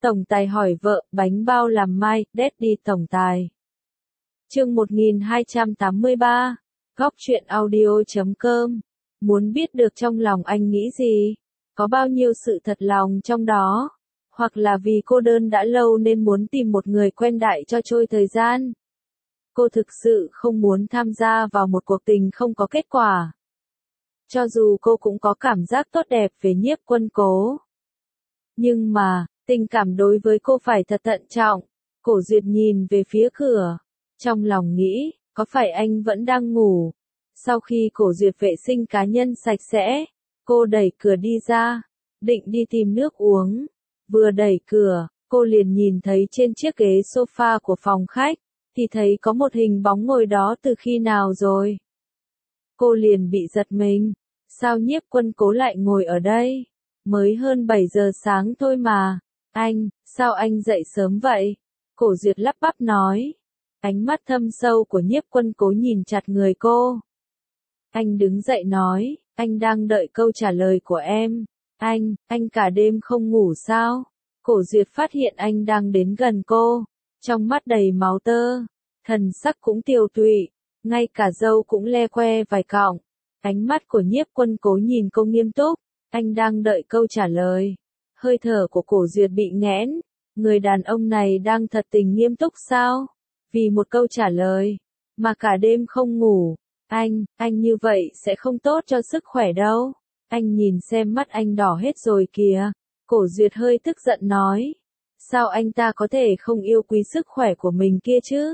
Tổng tài hỏi vợ, bánh bao làm mai, Daddy tổng tài. Chương 1283, Góc truyện audio.com. Muốn biết được trong lòng anh nghĩ gì? Có bao nhiêu sự thật lòng trong đó? Hoặc là vì cô đơn đã lâu nên muốn tìm một người quen đại cho trôi thời gian? Cô thực sự không muốn tham gia vào một cuộc tình không có kết quả. Cho dù cô cũng có cảm giác tốt đẹp về Nhiếp Quân Cố. Nhưng mà, tình cảm đối với cô phải thật thận trọng. Cổ Duyệt nhìn về phía cửa. Trong lòng nghĩ, có phải anh vẫn đang ngủ? Sau khi Cổ Duyệt vệ sinh cá nhân sạch sẽ, cô đẩy cửa đi ra, định đi tìm nước uống. Vừa đẩy cửa, cô liền nhìn thấy trên chiếc ghế sofa của phòng khách, thì thấy có một hình bóng ngồi đó từ khi nào rồi. Cô liền bị giật mình, sao Nhiếp Quân Cố lại ngồi ở đây? Mới hơn 7 giờ sáng thôi mà. Anh, sao anh dậy sớm vậy? Cổ Duyệt lắp bắp nói. Ánh mắt thâm sâu của Nhiếp Quân Cố nhìn chặt người cô. Anh đứng dậy nói, anh đang đợi câu trả lời của em. Anh cả đêm không ngủ sao? Cổ Duyệt phát hiện anh đang đến gần cô, trong mắt đầy máu tơ, thần sắc cũng tiều tụy, ngay cả râu cũng le que vài cọng. Ánh mắt của Nhiếp Quân Cố nhìn cô nghiêm túc, anh đang đợi câu trả lời. Hơi thở của Cổ Duyệt bị nghẽn, người đàn ông này đang thật tình nghiêm túc sao? Vì một câu trả lời, mà cả đêm không ngủ. Anh như vậy sẽ không tốt cho sức khỏe đâu. Anh nhìn xem mắt anh đỏ hết rồi kìa. Cổ Duyệt hơi tức giận nói. Sao anh ta có thể không yêu quý sức khỏe của mình kia chứ?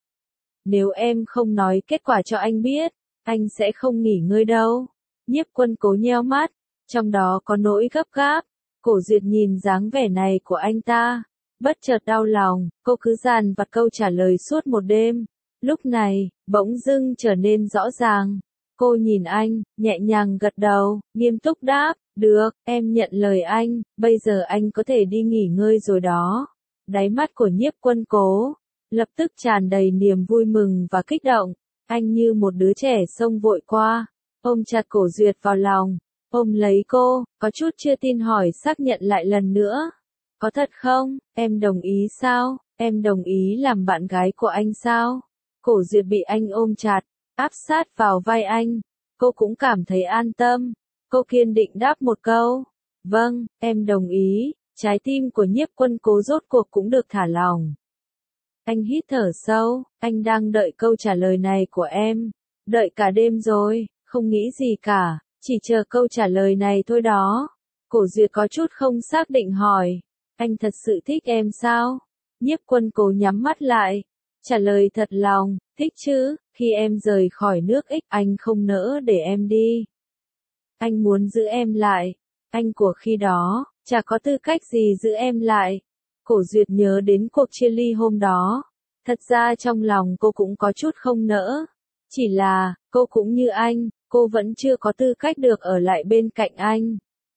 Nếu em không nói kết quả cho anh biết, anh sẽ không nghỉ ngơi đâu. Nhiếp Quân Cố nheo mắt, trong đó có nỗi gấp gáp. Cổ Duyệt nhìn dáng vẻ này của anh ta, bất chợt đau lòng, cô cứ dằn vặt câu trả lời suốt một đêm. Lúc này, bỗng dưng trở nên rõ ràng. Cô nhìn anh, nhẹ nhàng gật đầu, nghiêm túc đáp, được, em nhận lời anh, bây giờ anh có thể đi nghỉ ngơi rồi đó. Đáy mắt của Nhiếp Quân Cố lập tức tràn đầy niềm vui mừng và kích động. Anh như một đứa trẻ xông vội qua, ôm chặt Cổ Duyệt vào lòng, ôm lấy cô, có chút chưa tin hỏi xác nhận lại lần nữa. Có thật không? Em đồng ý sao? Em đồng ý làm bạn gái của anh sao? Cổ Duyệt bị anh ôm chặt, áp sát vào vai anh. Cô cũng cảm thấy an tâm. Cô kiên định đáp một câu. Vâng, em đồng ý. Trái tim của Nhiếp Quân Cố rốt cuộc cũng được thả lỏng. Anh hít thở sâu, anh đang đợi câu trả lời này của em. Đợi cả đêm rồi, không nghĩ gì cả, chỉ chờ câu trả lời này thôi đó. Cổ Duyệt có chút không xác định hỏi. Anh thật sự thích em sao? Nhiếp Quân Cố nhắm mắt lại. Trả lời thật lòng, thích chứ, khi em rời khỏi nước X anh không nỡ để em đi. Anh muốn giữ em lại. Anh của khi đó, chả có tư cách gì giữ em lại. Cổ Duyệt nhớ đến cuộc chia ly hôm đó. Thật ra trong lòng cô cũng có chút không nỡ. Chỉ là, cô cũng như anh, cô vẫn chưa có tư cách được ở lại bên cạnh anh.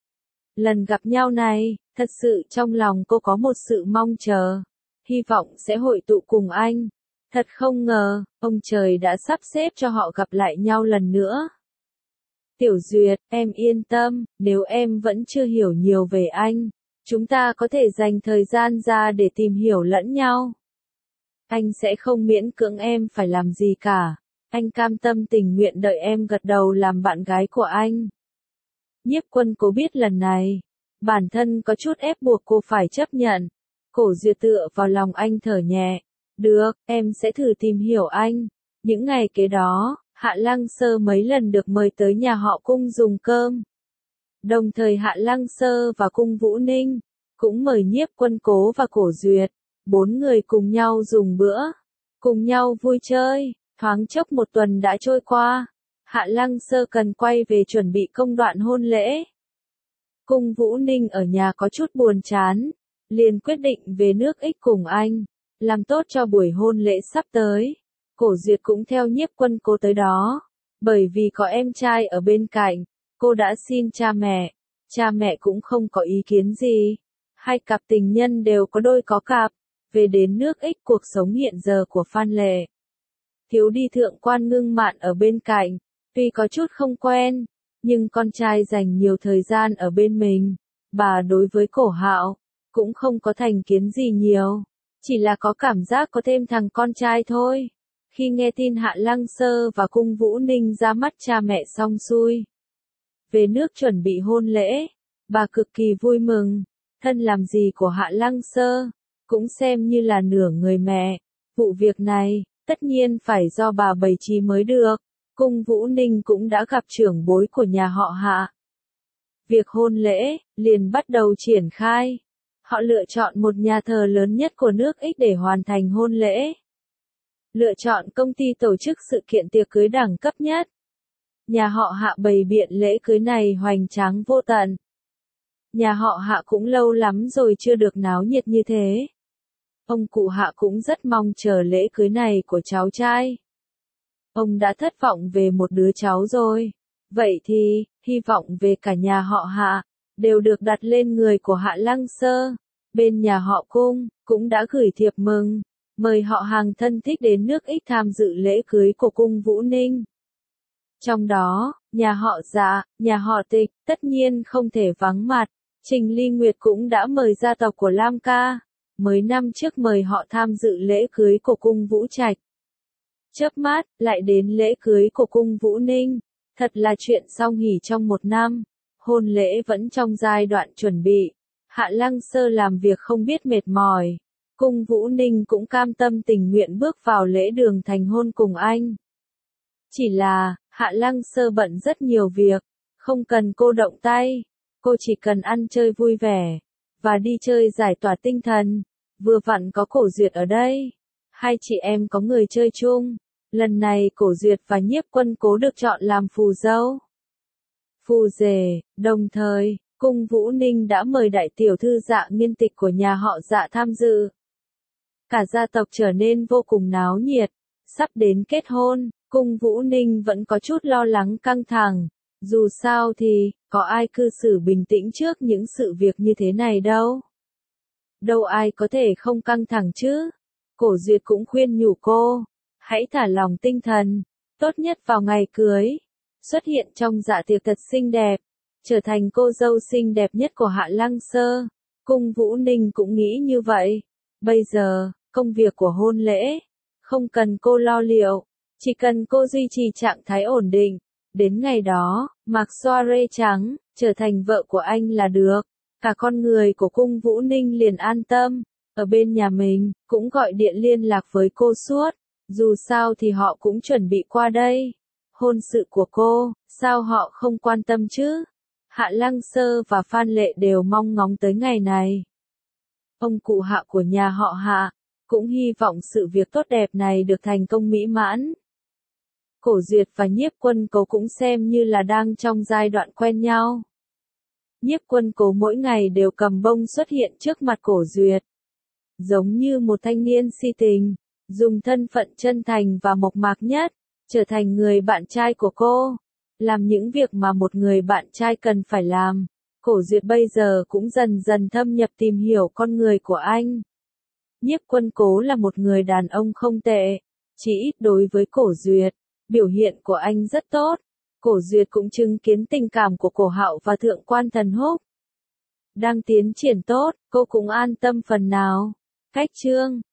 Lần gặp nhau này, thật sự trong lòng cô có một sự mong chờ. Hy vọng sẽ hội tụ cùng anh. Thật không ngờ, ông trời đã sắp xếp cho họ gặp lại nhau lần nữa. Tiểu Duyệt, em yên tâm, nếu em vẫn chưa hiểu nhiều về anh, chúng ta có thể dành thời gian ra để tìm hiểu lẫn nhau. Anh sẽ không miễn cưỡng em phải làm gì cả. Anh cam tâm tình nguyện đợi em gật đầu làm bạn gái của anh. Nhiếp Quân Cố biết lần này, bản thân có chút ép buộc cô phải chấp nhận. Cổ Duyệt tựa vào lòng anh thở nhẹ. Được, em sẽ thử tìm hiểu anh. Những ngày kế đó, Hạ Lăng Sơ mấy lần được mời tới nhà họ Cung dùng cơm. Đồng thời Hạ Lăng Sơ và Cung Vũ Ninh cũng mời Nhiếp Quân Cố và Cổ Duyệt. 4 người cùng nhau dùng bữa, cùng nhau vui chơi. Thoáng chốc một tuần đã trôi qua. Hạ Lăng Sơ cần quay về chuẩn bị công đoạn hôn lễ. Cung Vũ Ninh ở nhà có chút buồn chán, liền quyết định về nước X cùng anh, làm tốt cho buổi hôn lễ sắp tới. Cổ Duyệt cũng theo Nhiếp Quân Cố tới đó, bởi vì có em trai ở bên cạnh, cô đã xin cha mẹ cũng không có ý kiến gì. Hai cặp tình nhân đều có đôi có cặp, về đến nước X cuộc sống hiện giờ của Phan Lệ. Thiếu đi thượng quan Ngưng Mạn ở bên cạnh, tuy có chút không quen, nhưng con trai dành nhiều thời gian ở bên mình. Bà đối với Cổ Hạo cũng không có thành kiến gì nhiều, chỉ là có cảm giác có thêm thằng con trai thôi. Khi nghe tin Hạ Lăng Sơ và Cung Vũ Ninh ra mắt cha mẹ xong xuôi, về nước chuẩn bị hôn lễ, bà cực kỳ vui mừng. Thân làm gì của Hạ Lăng Sơ, cũng xem như là nửa người mẹ. Vụ việc này, tất nhiên phải do bà bày trí mới được. Cung Vũ Ninh cũng đã gặp trưởng bối của nhà họ Hạ. Việc hôn lễ, liền bắt đầu triển khai. Họ lựa chọn một nhà thờ lớn nhất của nước X để hoàn thành hôn lễ. Lựa chọn công ty tổ chức sự kiện tiệc cưới đẳng cấp nhất. Nhà họ Hạ bày biện lễ cưới này hoành tráng vô tận. Nhà họ Hạ cũng lâu lắm rồi chưa được náo nhiệt như thế. Ông cụ Hạ cũng rất mong chờ lễ cưới này của cháu trai. Ông đã thất vọng về một đứa cháu rồi. Vậy thì, hy vọng về cả nhà họ Hạ, đều được đặt lên người của Hạ Lăng Sơ. Bên nhà họ Cung, cũng đã gửi thiệp mừng, mời họ hàng thân thích đến nước X tham dự lễ cưới của Cung Vũ Ninh. Trong đó, nhà họ Dạ, nhà họ Tịch, tất nhiên không thể vắng mặt. Trình Ly Nguyệt cũng đã mời gia tộc của Lam Ca, mới năm trước mời họ tham dự lễ cưới của Cung Vũ Trạch. Chớp mắt, lại đến lễ cưới của Cung Vũ Ninh, thật là chuyện song hỷ trong một năm. Hôn lễ vẫn trong giai đoạn chuẩn bị, Hạ Lăng Sơ làm việc không biết mệt mỏi. Cung Vũ Ninh cũng cam tâm tình nguyện bước vào lễ đường thành hôn cùng anh. Chỉ là, Hạ Lăng Sơ bận rất nhiều việc, không cần cô động tay. Cô chỉ cần ăn chơi vui vẻ, và đi chơi giải tỏa tinh thần. Vừa vặn có Cổ Duyệt ở đây. Hai chị em có người chơi chung. Lần này Cổ Duyệt và Nhiếp Quân Cố được chọn làm phù dâu. Phù rể, đồng thời, Cung Vũ Ninh đã mời đại tiểu thư Dạ Nghiên Tịch của nhà họ Dạ tham dự. Cả gia tộc trở nên vô cùng náo nhiệt. Sắp đến kết hôn, Cung Vũ Ninh vẫn có chút lo lắng căng thẳng. Dù sao thì, có ai cư xử bình tĩnh trước những sự việc như thế này đâu. Đâu ai có thể không căng thẳng chứ. Cổ Duyệt cũng khuyên nhủ cô, hãy thả lòng tinh thần, tốt nhất vào ngày cưới, xuất hiện trong dạ tiệc thật xinh đẹp, trở thành cô dâu xinh đẹp nhất của Hạ Lăng Sơ. Cung Vũ Ninh cũng nghĩ như vậy. Bây giờ, công việc của hôn lễ, không cần cô lo liệu, chỉ cần cô duy trì trạng thái ổn định. Đến ngày đó, mặc soirée trắng, trở thành vợ của anh là được. Cả con người của Cung Vũ Ninh liền an tâm. Ở bên nhà mình, cũng gọi điện liên lạc với cô suốt. Dù sao thì họ cũng chuẩn bị qua đây. Hôn sự của cô, sao họ không quan tâm chứ? Hạ Lăng Sơ và Phan Lệ đều mong ngóng tới ngày này. Ông cụ Hạ của nhà họ Hạ, cũng hy vọng sự việc tốt đẹp này được thành công mỹ mãn. Cổ Duyệt và Nhiếp Quân Cố cũng xem như là đang trong giai đoạn quen nhau. Nhiếp Quân Cố mỗi ngày đều cầm bông xuất hiện trước mặt Cổ Duyệt. Giống như một thanh niên si tình, dùng thân phận chân thành và mộc mạc nhất, trở thành người bạn trai của cô. Làm những việc mà một người bạn trai cần phải làm. Cổ Duyệt bây giờ cũng dần dần thâm nhập tìm hiểu con người của anh. Nhiếp Quân Cố là một người đàn ông không tệ, chỉ ít đối với Cổ Duyệt. Biểu hiện của anh rất tốt. Cổ Duyệt cũng chứng kiến tình cảm của Cổ Hạo và Thượng quan Thần Húc đang tiến triển tốt, cô cũng an tâm phần nào. Cách chương